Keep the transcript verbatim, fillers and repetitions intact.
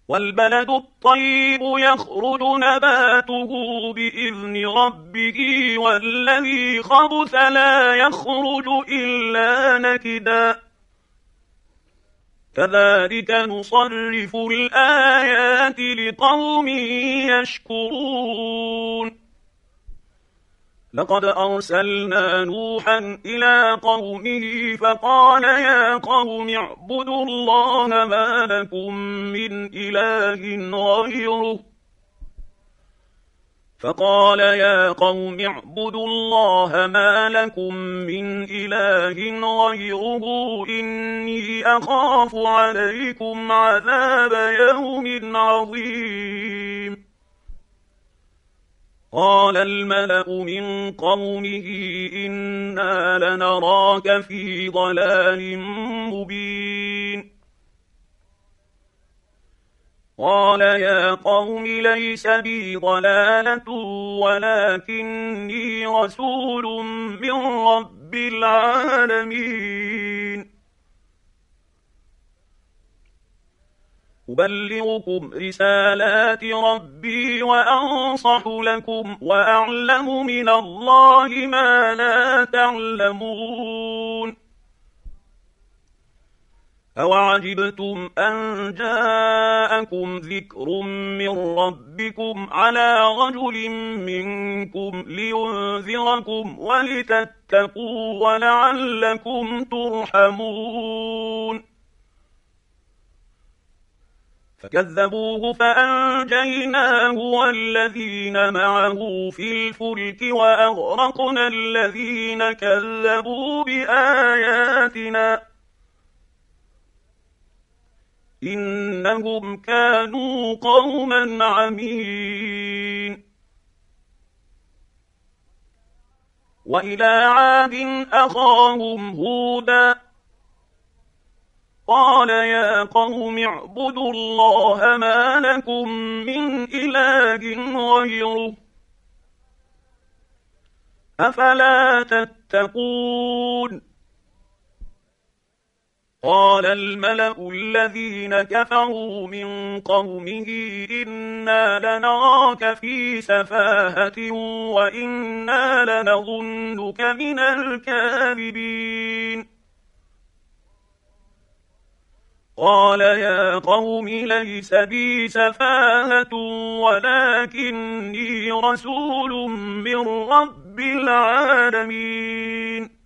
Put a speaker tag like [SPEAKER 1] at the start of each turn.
[SPEAKER 1] والبلد الطيب يخرج نباته بإذن ربه والذي خبث لا يخرج إلا نكدا كذلك نصرف الآيات لقوم يشكرون لقد أرسلنا نوحا إلى قومه فقال يا قوم اعبدوا الله ما لكم من إله غيره فقال يا قوم اعبدوا الله ما لكم من إله غيره إني أخاف عليكم عذاب يوم عظيم قال الملأ من قومه إنا لنراك في ضلال مبين قال يا قوم ليس بي ضلالة ولكني رسول من رب العالمين أبلغكم رسالات ربي وأنصح لكم وأعلم من الله ما لا تعلمون أوعجبتم أن جاءكم ذكر من ربكم على رجل منكم لينذركم ولتتقوا ولعلكم ترحمون فكذبوه فأنجيناه والذين معه في الفلك وأغرقنا الذين كذبوا بآياتنا إنهم كانوا قوما عمين وإلى عاد أخاهم هودا قال يا قوم اعبدوا الله ما لكم من إله غيره أفلا تتقون قال الملأ الذين كفروا من قومه إنا لنراك في سفاهة وإنا لنظنك من الكاذبين قال يا قوم ليس بي سفاهة ولكني رسول من رب العالمين